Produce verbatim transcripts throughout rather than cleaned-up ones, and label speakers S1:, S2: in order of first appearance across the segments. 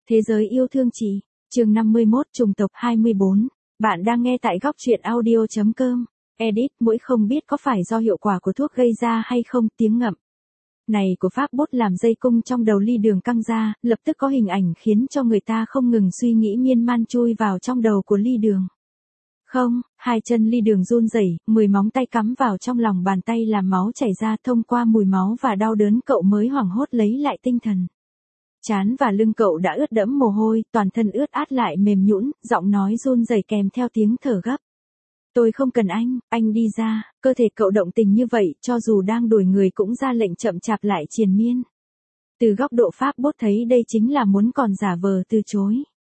S1: Thế giới yêu thương chị, chương năm mươi mốt, trùng tộc hai mươi bốn. Bạn đang nghe tại góc truyện audio chấm com. Edit, mũi không biết có phải do hiệu quả của thuốc gây ra hay không, tiếng ngậm này của Pháp Bốt làm dây cung trong đầu Ly Đường căng ra, lập tức có hình ảnh khiến cho người ta không ngừng suy nghĩ miên man chui vào trong đầu của Ly Đường. Không, hai chân Ly Đường run rẩy, mười móng tay cắm vào trong lòng bàn tay làm máu chảy ra, thông qua mùi máu và đau đớn cậu mới hoảng hốt lấy lại tinh thần. Trán và lưng cậu đã ướt đẫm mồ hôi, toàn thân ướt át lại mềm nhũn, giọng nói run rẩy kèm theo tiếng thở gấp. Tôi không cần anh, anh đi ra. Cơ thể cậu động tình như vậy, cho dù đang đuổi người cũng ra lệnh chậm chạp lại triền miên. Từ góc độ Pháp Bốt thấy đây chính là muốn còn giả vờ từ chối.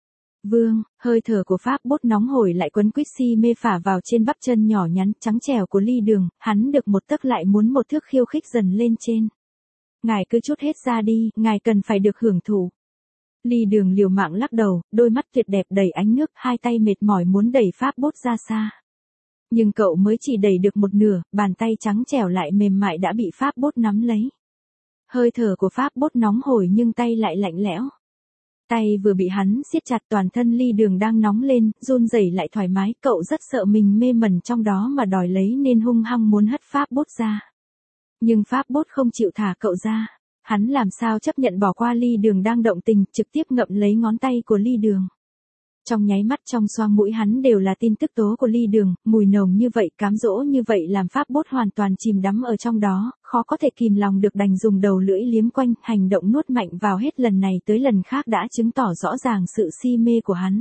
S1: Vương, hơi thở của Pháp Bốt nóng hổi lại quấn quýt si mê phả vào trên bắp chân nhỏ nhắn trắng trẻo của Ly Đường, hắn được một tấc lại muốn một thước khiêu khích dần lên trên. Ngài cứ chút hết ra đi, ngài cần phải được hưởng thụ. Ly Đường liều mạng lắc đầu, đôi mắt tuyệt đẹp đầy ánh nước, hai tay mệt mỏi muốn đẩy Pháp Bốt ra xa. Nhưng cậu mới chỉ đẩy được một nửa, bàn tay trắng trẻo lại mềm mại đã bị Pháp Bốt nắm lấy. Hơi thở của Pháp Bốt nóng hổi nhưng tay lại lạnh lẽo. Tay vừa bị hắn siết chặt, toàn thân Ly Đường đang nóng lên, run rẩy lại thoải mái, cậu rất sợ mình mê mẩn trong đó mà đòi lấy nên hung hăng muốn hất Pháp Bốt ra. Nhưng Pháp Bốt không chịu thả cậu ra. Hắn làm sao chấp nhận bỏ qua Ly Đường đang động tình, trực tiếp ngậm lấy ngón tay của Ly Đường. Trong nháy mắt trong xoang mũi hắn đều là tin tức tố của Ly Đường, mùi nồng như vậy, cám dỗ như vậy làm Pháp Bốt hoàn toàn chìm đắm ở trong đó, khó có thể kìm lòng được đành dùng đầu lưỡi liếm quanh, hành động nuốt mạnh vào hết lần này tới lần khác đã chứng tỏ rõ ràng sự si mê của hắn.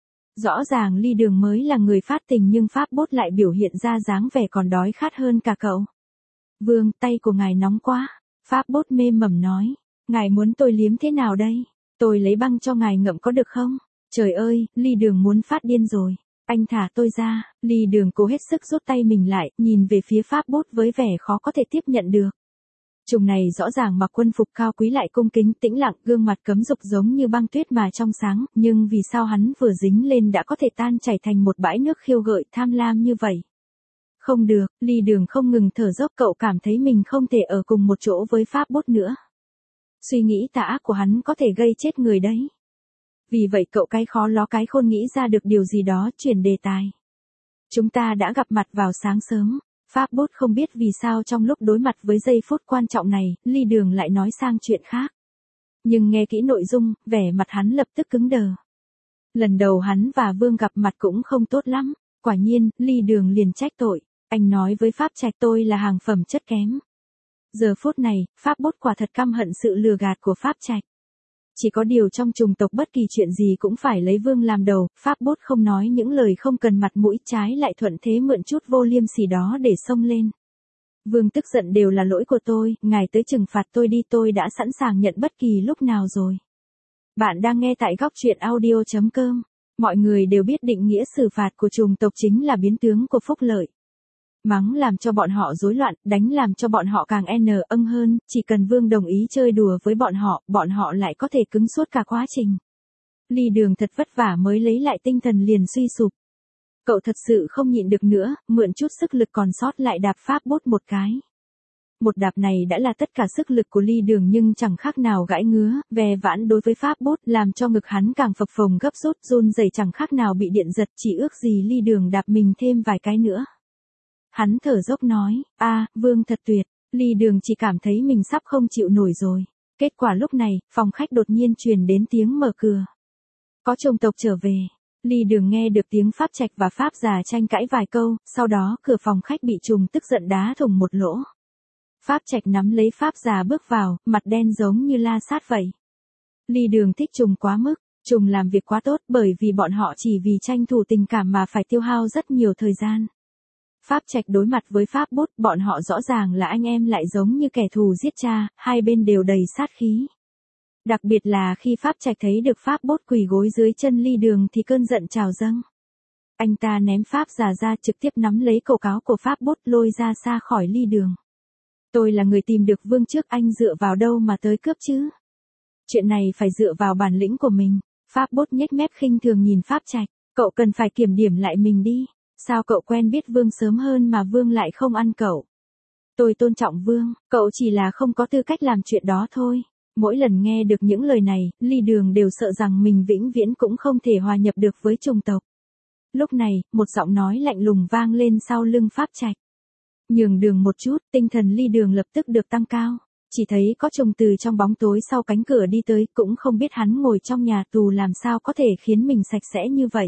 S1: Rõ ràng Ly Đường mới là người phát tình nhưng Pháp Bốt lại biểu hiện ra dáng vẻ còn đói khát hơn cả cậu. Vương, tay của ngài nóng quá. Pháp Bốt mê mẩm nói. Ngài muốn tôi liếm thế nào đây? Tôi lấy băng cho ngài ngậm có được không? Trời ơi, Ly Đường muốn phát điên rồi. Anh thả tôi ra. Ly Đường cố hết sức rút tay mình lại, nhìn về phía Pháp Bốt với vẻ khó có thể tiếp nhận được. Trùng này rõ ràng mặc quân phục cao quý lại cung kính, tĩnh lặng, gương mặt cấm dục giống như băng tuyết mà trong sáng, nhưng vì sao hắn vừa dính lên đã có thể tan chảy thành một bãi nước khiêu gợi tham lam như vậy? Không được, Ly Đường không ngừng thở dốc, cậu cảm thấy mình không thể ở cùng một chỗ với Pháp Bốt nữa. Suy nghĩ tà ác của hắn có thể gây chết người đấy. Vì vậy cậu cái khó ló cái khôn nghĩ ra được điều gì đó, chuyển đề tài. Chúng ta đã gặp mặt vào sáng sớm. Pháp Bốt không biết vì sao trong lúc đối mặt với giây phút quan trọng này, Ly Đường lại nói sang chuyện khác. Nhưng nghe kỹ nội dung, vẻ mặt hắn lập tức cứng đờ. Lần đầu hắn và Vương gặp mặt cũng không tốt lắm. Quả nhiên, Ly Đường liền trách tội. Anh nói với Pháp Trạch tôi là hàng phẩm chất kém. Giờ phút này, Pháp Bốt quả thật căm hận sự lừa gạt của Pháp Trạch. Chỉ có điều trong trùng tộc bất kỳ chuyện gì cũng phải lấy Vương làm đầu, Pháp Bốt không nói những lời không cần mặt mũi, trái lại thuận thế mượn chút vô liêm sỉ đó để xông lên. Vương tức giận, đều là lỗi của tôi, ngài tới trừng phạt tôi đi, tôi đã sẵn sàng nhận bất kỳ lúc nào rồi. Bạn đang nghe tại góc truyện audio chấm com. Mọi người đều biết định nghĩa xử phạt của trùng tộc chính là biến tướng của phúc lợi. Mắng làm cho bọn họ rối loạn, đánh làm cho bọn họ càng n âng hơn, chỉ cần Vương đồng ý chơi đùa với bọn họ, bọn họ lại có thể cứng suốt cả quá trình. Ly Đường thật vất vả mới lấy lại tinh thần liền suy sụp. Cậu thật sự không nhịn được nữa, mượn chút sức lực còn sót lại đạp Pháp Bốt một cái. Một đạp này đã là tất cả sức lực của Ly Đường nhưng chẳng khác nào gãi ngứa, ve vãn đối với Pháp Bốt, làm cho ngực hắn càng phập phồng gấp rút, run rẩy chẳng khác nào bị điện giật, chỉ ước gì Ly Đường đạp mình thêm vài cái nữa. Hắn thở dốc nói, a, Vương thật tuyệt. Ly Đường chỉ cảm thấy mình sắp không chịu nổi rồi. Kết quả lúc này, phòng khách đột nhiên truyền đến tiếng mở cửa. Có chồng tộc trở về. Ly Đường nghe được tiếng Pháp Trạch và Pháp già tranh cãi vài câu, sau đó cửa phòng khách bị trùng tức giận đá thủng một lỗ. Pháp Trạch nắm lấy Pháp già bước vào, mặt đen giống như la sát vậy. Ly Đường thích trùng quá mức, trùng làm việc quá tốt bởi vì bọn họ chỉ vì tranh thủ tình cảm mà phải tiêu hao rất nhiều thời gian. Pháp Trạch đối mặt với Pháp Bốt, bọn họ rõ ràng là anh em lại giống như kẻ thù giết cha, hai bên đều đầy sát khí. Đặc biệt là khi Pháp Trạch thấy được Pháp Bốt quỳ gối dưới chân Ly Đường thì cơn giận trào dâng. Anh ta ném Pháp già ra, trực tiếp nắm lấy cổ áo của Pháp Bốt lôi ra xa khỏi Ly Đường. Tôi là người tìm được Vương trước, anh dựa vào đâu mà tới cướp chứ? Chuyện này phải dựa vào bản lĩnh của mình. Pháp Bốt nhếch mép khinh thường nhìn Pháp Trạch, cậu cần phải kiểm điểm lại mình đi. Sao cậu quen biết Vương sớm hơn mà Vương lại không ăn cậu? Tôi tôn trọng Vương, cậu chỉ là không có tư cách làm chuyện đó thôi. Mỗi lần nghe được những lời này, Ly Đường đều sợ rằng mình vĩnh viễn cũng không thể hòa nhập được với chủng tộc. Lúc này, một giọng nói lạnh lùng vang lên sau lưng Pháp Trạch. Nhường đường một chút, tinh thần Ly Đường lập tức được tăng cao. Chỉ thấy có trùng từ trong bóng tối sau cánh cửa đi tới, cũng không biết hắn ngồi trong nhà tù làm sao có thể khiến mình sạch sẽ như vậy.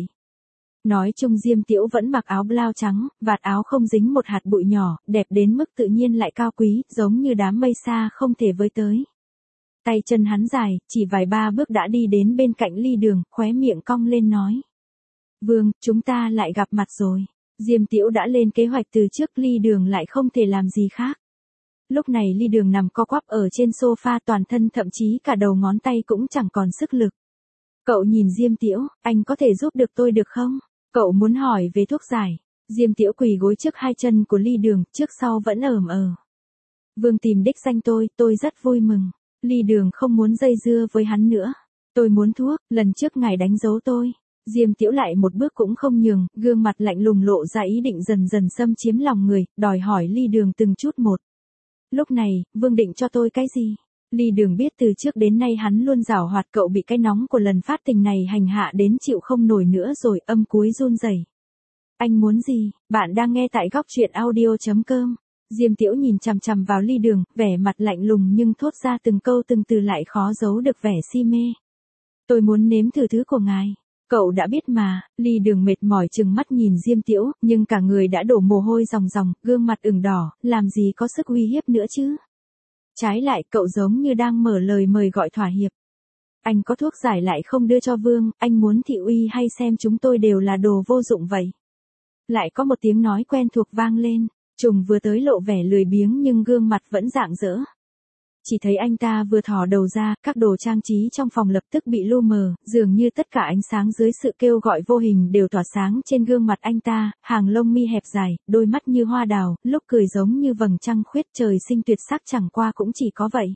S1: Nói chung Diêm Tiễu vẫn mặc áo blau trắng, vạt áo không dính một hạt bụi nhỏ, đẹp đến mức tự nhiên lại cao quý, giống như đám mây xa không thể với tới. Tay chân hắn dài, chỉ vài ba bước đã đi đến bên cạnh Ly Đường, khóe miệng cong lên nói. Vương, chúng ta lại gặp mặt rồi. Diêm Tiễu đã lên kế hoạch từ trước, Ly Đường lại không thể làm gì khác. Lúc này Ly Đường nằm co quắp ở trên sofa, toàn thân thậm chí cả đầu ngón tay cũng chẳng còn sức lực. Cậu nhìn Diêm Tiễu, anh có thể giúp được tôi được không? Cậu muốn hỏi về thuốc giải. Diêm Tiễu quỳ gối trước hai chân của Ly Đường, trước sau vẫn ởm ờ. Vương tìm đích danh tôi, tôi rất vui mừng. Ly Đường không muốn dây dưa với hắn nữa. Tôi muốn thuốc, lần trước ngài đánh dấu tôi. Diêm Tiễu lại một bước cũng không nhường, gương mặt lạnh lùng lộ ra ý định dần dần xâm chiếm lòng người, đòi hỏi Ly Đường từng chút một. Lúc này, Vương định cho tôi cái gì? Ly Đường biết từ trước đến nay hắn luôn giảo hoạt, cậu bị cái nóng của lần phát tình này hành hạ đến chịu không nổi nữa rồi, âm cúi run rẩy. Anh muốn gì? Bạn đang nghe tại góc truyện audio chấm com. Diêm Tiễu nhìn chằm chằm vào Ly Đường, vẻ mặt lạnh lùng nhưng thốt ra từng câu từng từ lại khó giấu được vẻ si mê. Tôi muốn nếm thử thứ của ngài. Cậu đã biết mà. Ly Đường mệt mỏi trừng mắt nhìn Diêm Tiễu, nhưng cả người đã đổ mồ hôi ròng ròng, gương mặt ửng đỏ, làm gì có sức uy hiếp nữa chứ. Trái lại, cậu giống như đang mở lời mời gọi thỏa hiệp. Anh có thuốc giải lại không đưa cho Vương, anh muốn thị uy hay xem chúng tôi đều là đồ vô dụng vậy? Lại có một tiếng nói quen thuộc vang lên, Trùng vừa tới lộ vẻ lười biếng nhưng gương mặt vẫn rạng rỡ. Chỉ thấy anh ta vừa thò đầu ra, các đồ trang trí trong phòng lập tức bị lu mờ, dường như tất cả ánh sáng dưới sự kêu gọi vô hình đều tỏa sáng trên gương mặt anh ta, hàng lông mi hẹp dài, đôi mắt như hoa đào, lúc cười giống như vầng trăng khuyết, trời sinh tuyệt sắc chẳng qua cũng chỉ có vậy.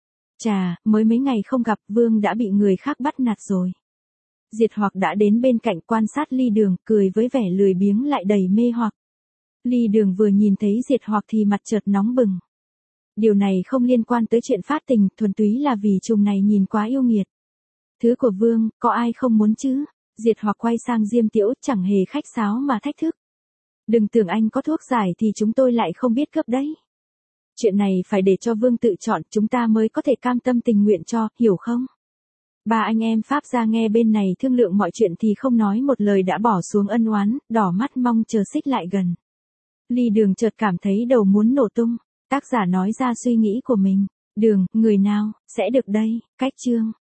S1: Chà, mới mấy ngày không gặp, Vương đã bị người khác bắt nạt rồi. Diệt Hoặc đã đến bên cạnh quan sát Ly Đường, cười với vẻ lười biếng lại đầy mê hoặc. Ly Đường vừa nhìn thấy Diệt Hoặc thì mặt chợt nóng bừng. Điều này không liên quan tới chuyện phát tình, thuần túy là vì trùng này nhìn quá yêu nghiệt. Thứ của Vương, có ai không muốn chứ? Diệt Hoặc quay sang Diêm Tiễu, chẳng hề khách sáo mà thách thức. Đừng tưởng anh có thuốc giải thì chúng tôi lại không biết cướp đấy. Chuyện này phải để cho Vương tự chọn, chúng ta mới có thể cam tâm tình nguyện cho, hiểu không? Ba anh em Pháp ra nghe bên này thương lượng mọi chuyện thì không nói một lời đã bỏ xuống ân oán, đỏ mắt mong chờ xích lại gần. Ly Đường chợt cảm thấy đầu muốn nổ tung. Tác giả nói ra suy nghĩ của mình. Đường, người nào, sẽ được đây, cách chương.